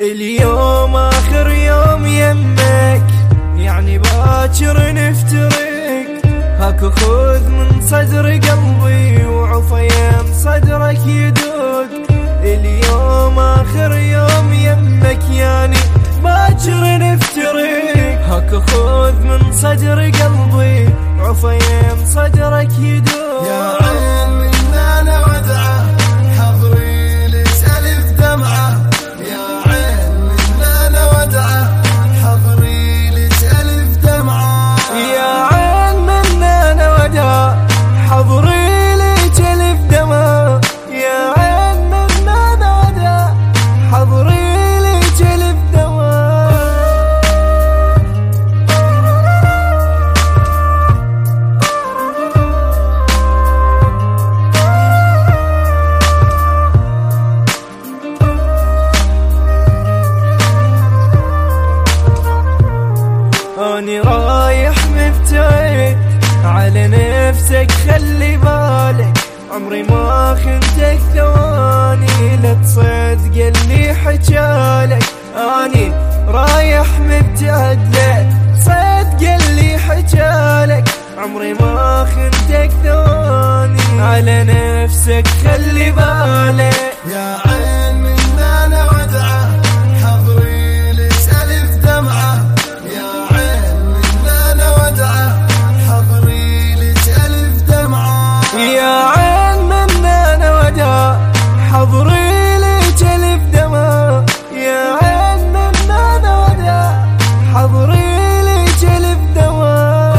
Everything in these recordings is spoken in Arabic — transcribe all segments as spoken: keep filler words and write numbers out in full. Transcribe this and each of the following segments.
اليوم آخر يوم يمك، يعني باكر نفترق. هاك خذ من صدر قلبي وعفيم صدرك يدق. اليوم آخر يوم يمك، يعني باكر نفترق. هاك خذ من صدر قلبي وعفيم صدرك يدق. يا عين من انا ودعه حضري لك ألف دمعه. يا عين من انا ودعه حضري لك ألف دمعه. يا عين من انا ودعه حضري لك ألف دمعه. يا عين من انا ودعه حضري لك ألف دمعه. أني رايح مبتعد، على نفسك خلي بالك. عمري ما خنتك ثواني، لا تصدق اللي حجالك. أني رايح مبتعد، لا تصدق اللي حجالك. عمري ما خنتك ثواني، على نفسك خلي بالك. يا عين من انا ودعه حضري لك ألف دمعه. يا عين من انا ودعه حضري لك ألف دمعه. يا عين من انا ودعه حضري لك ألف دمعه. يا عين من انا ودعه حضري لك ألف دمعه.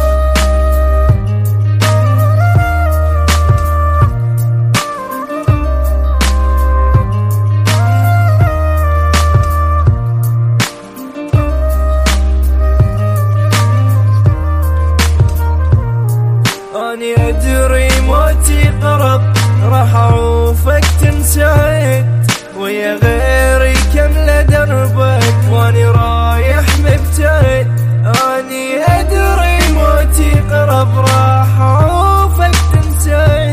أني أدري موتي قرب، راح أعوفك تنسعد. ويا غيري كمل دربك، واني رايح مبتعد. أني أدري موتي قرب، راح أعوفك تنسعد.